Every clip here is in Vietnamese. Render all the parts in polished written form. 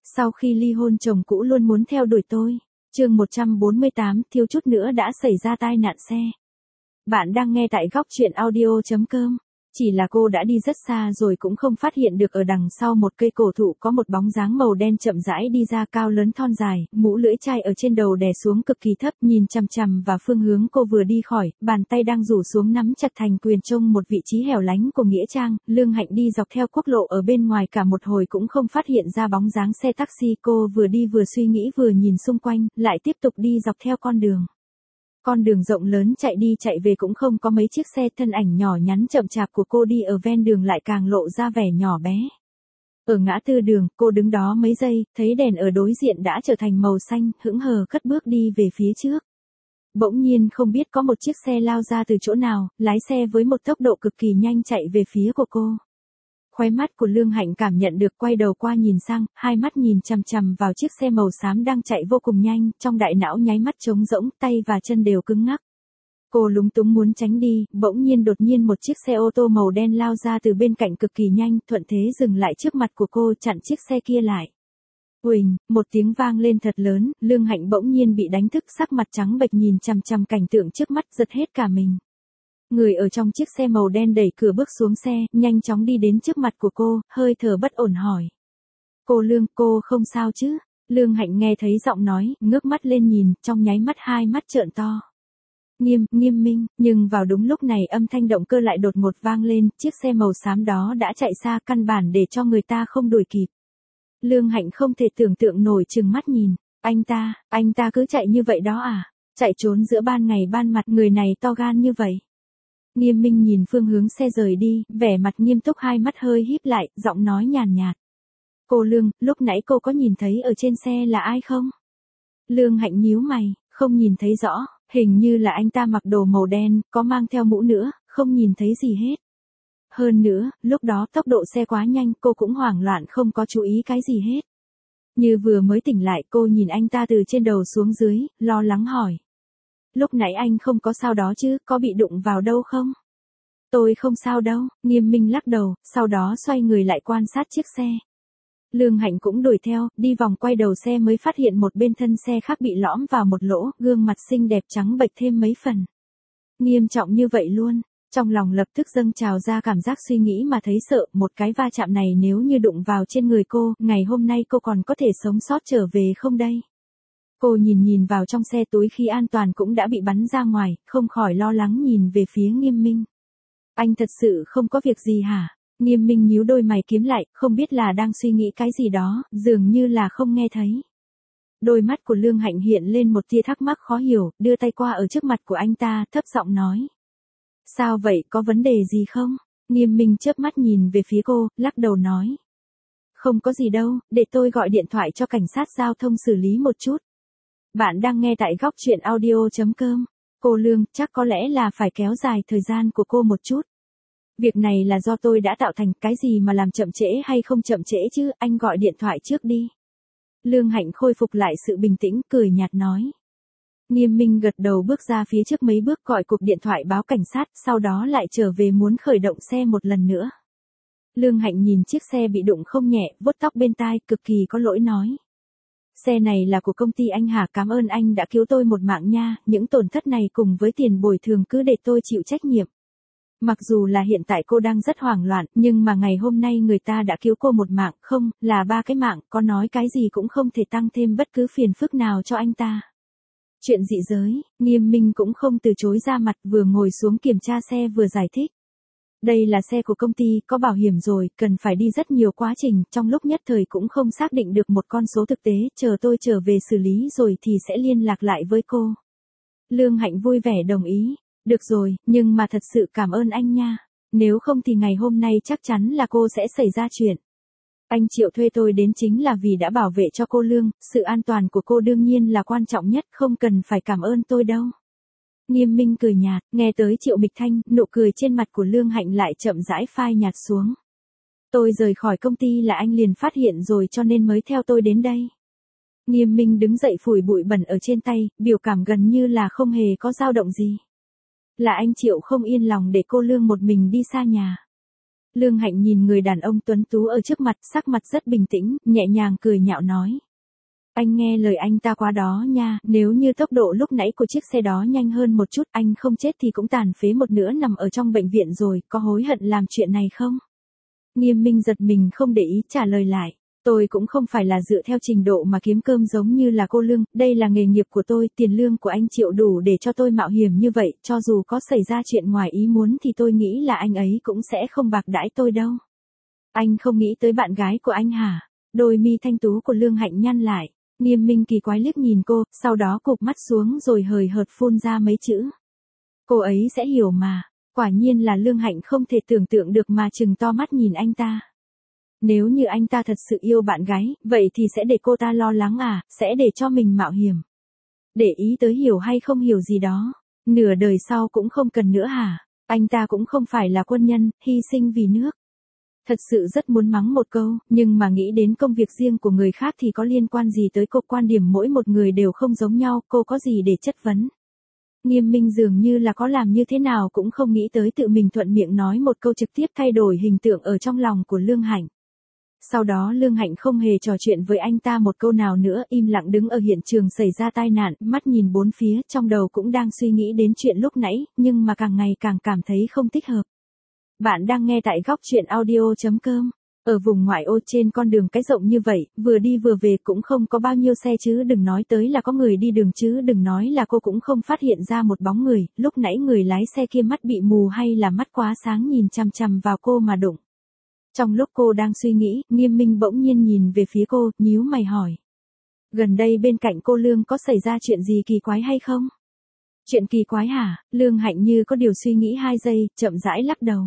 Sau khi ly hôn chồng cũ luôn muốn theo đuổi tôi. Chương 148, thiếu chút nữa đã xảy ra tai nạn xe. Bạn đang nghe tại góc truyện audio.com. Chỉ là cô đã đi rất xa rồi cũng không phát hiện được ở đằng sau một cây cổ thụ có một bóng dáng màu đen chậm rãi đi ra, cao lớn thon dài, mũ lưỡi chai ở trên đầu đè xuống cực kỳ thấp, nhìn chằm chằm vào phương hướng cô vừa đi khỏi, bàn tay đang rủ xuống nắm chặt thành quyền trông một vị trí hẻo lánh của nghĩa trang. Lương Hạnh đi dọc theo quốc lộ ở bên ngoài cả một hồi cũng không phát hiện ra bóng dáng xe taxi, cô vừa đi vừa suy nghĩ vừa nhìn xung quanh, lại tiếp tục đi dọc theo con đường. Con đường rộng lớn chạy đi chạy về cũng không có mấy chiếc xe, thân ảnh nhỏ nhắn chậm chạp của cô đi ở ven đường lại càng lộ ra vẻ nhỏ bé. Ở ngã tư đường, cô đứng đó mấy giây, thấy đèn ở đối diện đã trở thành màu xanh, hững hờ cất bước đi về phía trước. Bỗng nhiên không biết có một chiếc xe lao ra từ chỗ nào, lái xe với một tốc độ cực kỳ nhanh chạy về phía của cô. Khóe mắt của Lương Hạnh cảm nhận được, quay đầu qua nhìn sang, hai mắt nhìn chằm chằm vào chiếc xe màu xám đang chạy vô cùng nhanh, trong đại não nháy mắt trống rỗng, tay và chân đều cứng ngắc. Cô lúng túng muốn tránh đi, bỗng nhiên đột nhiên một chiếc xe ô tô màu đen lao ra từ bên cạnh cực kỳ nhanh, thuận thế dừng lại trước mặt của cô, chặn chiếc xe kia lại. Uỳnh, một tiếng vang lên thật lớn, Lương Hạnh bỗng nhiên bị đánh thức, sắc mặt trắng bệch nhìn chằm chằm cảnh tượng trước mắt, giật hết cả mình. Người ở trong chiếc xe màu đen đẩy cửa bước xuống xe, nhanh chóng đi đến trước mặt của cô, hơi thở bất ổn hỏi. Cô Lương, cô không sao chứ? Lương Hạnh nghe thấy giọng nói, ngước mắt lên nhìn, trong nháy mắt hai mắt trợn to. Nghiêm Minh, nhưng vào đúng lúc này âm thanh động cơ lại đột ngột vang lên, chiếc xe màu xám đó đã chạy xa, căn bản để cho người ta không đuổi kịp. Lương Hạnh không thể tưởng tượng nổi, trừng mắt nhìn, anh ta cứ chạy như vậy đó à? Chạy trốn giữa ban ngày ban mặt, người này to gan như vậy. Nghiêm Minh nhìn phương hướng xe rời đi, vẻ mặt nghiêm túc, hai mắt hơi híp lại, giọng nói nhàn nhạt. Cô Lương, lúc nãy cô có nhìn thấy ở trên xe là ai không? Lương Hạnh nhíu mày, không nhìn thấy rõ, hình như là anh ta mặc đồ màu đen, có mang theo mũ nữa, không nhìn thấy gì hết. Hơn nữa, lúc đó tốc độ xe quá nhanh, cô cũng hoảng loạn không có chú ý cái gì hết. Như vừa mới tỉnh lại, cô nhìn anh ta từ trên đầu xuống dưới, lo lắng hỏi. Lúc nãy anh không có sao đó chứ, có bị đụng vào đâu không? Tôi không sao đâu, Nghiêm Minh lắc đầu, sau đó xoay người lại quan sát chiếc xe. Lương Hạnh cũng đuổi theo, đi vòng quay đầu xe mới phát hiện một bên thân xe khác bị lõm vào một lỗ, gương mặt xinh đẹp trắng bệch thêm mấy phần. Nghiêm trọng như vậy luôn, trong lòng lập tức dâng trào ra cảm giác suy nghĩ mà thấy sợ, một cái va chạm này nếu như đụng vào trên người cô, ngày hôm nay cô còn có thể sống sót trở về không đây? Cô nhìn vào trong xe, túi khí an toàn cũng đã bị bắn ra ngoài, không khỏi lo lắng nhìn về phía Nghiêm Minh. Anh thật sự không có việc gì hả? Nghiêm Minh nhíu đôi mày kiếm lại, không biết là đang suy nghĩ cái gì đó, dường như là không nghe thấy. Đôi mắt của Lương Hạnh hiện lên một tia thắc mắc khó hiểu, đưa tay qua ở trước mặt của anh ta, thấp giọng nói. Sao vậy, có vấn đề gì không? Nghiêm Minh chớp mắt nhìn về phía cô, lắc đầu nói. Không có gì đâu, để tôi gọi điện thoại cho cảnh sát giao thông xử lý một chút. Bạn đang nghe tại góc truyện audio.com. Cô Lương, chắc có lẽ là phải kéo dài thời gian của cô một chút. Việc này là do tôi đã tạo thành, cái gì mà làm chậm trễ hay không chậm trễ chứ, anh gọi điện thoại trước đi. Lương Hạnh khôi phục lại sự bình tĩnh, cười nhạt nói. Nghiêm Minh gật đầu bước ra phía trước mấy bước, gọi cuộc điện thoại báo cảnh sát, sau đó lại trở về muốn khởi động xe một lần nữa. Lương Hạnh nhìn chiếc xe bị đụng không nhẹ, vuốt tóc bên tai, cực kỳ có lỗi nói. Xe này là của công ty anh hả, cảm ơn anh đã cứu tôi một mạng nha, những tổn thất này cùng với tiền bồi thường cứ để tôi chịu trách nhiệm. Mặc dù là hiện tại cô đang rất hoảng loạn, nhưng mà ngày hôm nay người ta đã cứu cô một mạng, không, là 3 cái mạng, có nói cái gì cũng không thể tăng thêm bất cứ phiền phức nào cho anh ta. Chuyện dị giới, Nghiêm Minh cũng không từ chối ra mặt, vừa ngồi xuống kiểm tra xe vừa giải thích. Đây là xe của công ty, có bảo hiểm rồi, cần phải đi rất nhiều quá trình, trong lúc nhất thời cũng không xác định được một con số thực tế, chờ tôi trở về xử lý rồi thì sẽ liên lạc lại với cô. Lương Hạnh vui vẻ đồng ý, được rồi, nhưng mà thật sự cảm ơn anh nha, nếu không thì ngày hôm nay chắc chắn là cô sẽ xảy ra chuyện. Anh Triệu thuê tôi đến chính là vì đã bảo vệ cho cô Lương, sự an toàn của cô đương nhiên là quan trọng nhất, không cần phải cảm ơn tôi đâu. Nghiêm Minh cười nhạt, nghe tới Triệu Mịch Thanh, nụ cười trên mặt của Lương Hạnh lại chậm rãi phai nhạt xuống. Tôi rời khỏi công ty là anh liền phát hiện rồi cho nên mới theo tôi đến đây. Nghiêm Minh đứng dậy phủi bụi bẩn ở trên tay, biểu cảm gần như là không hề có dao động gì. Là anh Triệu không yên lòng để cô Lương một mình đi xa nhà. Lương Hạnh nhìn người đàn ông tuấn tú ở trước mặt, sắc mặt rất bình tĩnh, nhẹ nhàng cười nhạo nói. Anh nghe lời anh ta quá đó nha, nếu như tốc độ lúc nãy của chiếc xe đó nhanh hơn một chút, anh không chết thì cũng tàn phế một nửa nằm ở trong bệnh viện rồi, có hối hận làm chuyện này không? Nghiêm Minh giật mình không để ý trả lời lại. Tôi cũng không phải là dựa theo trình độ mà kiếm cơm giống như là cô Lương, đây là nghề nghiệp của tôi, tiền lương của anh chịu đủ để cho tôi mạo hiểm như vậy, cho dù có xảy ra chuyện ngoài ý muốn thì tôi nghĩ là anh ấy cũng sẽ không bạc đãi tôi đâu. Anh không nghĩ tới bạn gái của anh hả? Đôi mi thanh tú của Lương Hạnh nhăn lại. Nghiêm Minh kỳ quái liếc nhìn cô, sau đó cụp mắt xuống rồi hời hợt phun ra mấy chữ. Cô ấy sẽ hiểu mà. Quả nhiên là Lương Hạnh không thể tưởng tượng được mà trừng to mắt nhìn anh ta. Nếu như anh ta thật sự yêu bạn gái, vậy thì sẽ để cô ta lo lắng à, sẽ để cho mình mạo hiểm. Để ý tới hiểu hay không hiểu gì đó. Nửa đời sau cũng không cần nữa hả? Anh ta cũng không phải là quân nhân, hy sinh vì nước. Thật sự rất muốn mắng một câu, nhưng mà nghĩ đến công việc riêng của người khác thì có liên quan gì tới cô, quan điểm mỗi một người đều không giống nhau, cô có gì để chất vấn. Nghiêm Minh dường như là có làm như thế nào cũng không nghĩ tới tự mình thuận miệng nói một câu trực tiếp thay đổi hình tượng ở trong lòng của Lương Hạnh. Sau đó Lương Hạnh không hề trò chuyện với anh ta một câu nào nữa, im lặng đứng ở hiện trường xảy ra tai nạn, mắt nhìn bốn phía, trong đầu cũng đang suy nghĩ đến chuyện lúc nãy, nhưng mà càng ngày càng cảm thấy không thích hợp. Bạn đang nghe tại góc truyện audio.com. Ở vùng ngoại ô trên con đường cái rộng như vậy, vừa đi vừa về cũng không có bao nhiêu xe chứ đừng nói tới là có người đi đường chứ đừng nói là cô cũng không phát hiện ra một bóng người, lúc nãy người lái xe kia mắt bị mù hay là mắt quá sáng nhìn chằm chằm vào cô mà đụng. Trong lúc cô đang suy nghĩ, Nghiêm Minh bỗng nhiên nhìn về phía cô, nhíu mày hỏi. Gần đây bên cạnh cô Lương có xảy ra chuyện gì kỳ quái hay không? Chuyện kỳ quái hả? Lương Hạnh như có điều suy nghĩ 2 giây, chậm rãi lắc đầu.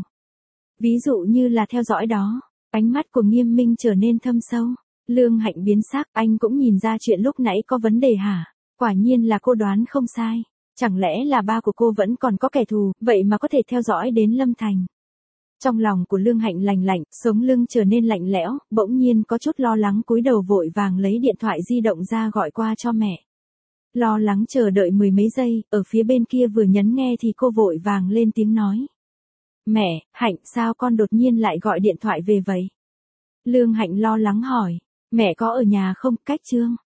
Ví dụ như là theo dõi đó. Ánh mắt của Nghiêm Minh trở nên thâm sâu. Lương Hạnh biến sắc, anh cũng nhìn ra chuyện lúc nãy có vấn đề hả? Quả nhiên là cô đoán không sai. Chẳng lẽ là ba của cô vẫn còn có kẻ thù, vậy mà có thể theo dõi đến Lâm Thành. Trong lòng của Lương Hạnh lạnh lạnh, sống lưng trở nên lạnh lẽo, bỗng nhiên có chút lo lắng cúi đầu vội vàng lấy điện thoại di động ra gọi qua cho mẹ. Lo lắng chờ đợi 10 mấy giây, ở phía bên kia vừa nhấn nghe thì cô vội vàng lên tiếng nói. Mẹ, Hạnh sao con đột nhiên lại gọi điện thoại về vậy? Lương Hạnh lo lắng hỏi, mẹ có ở nhà không, cách Trương?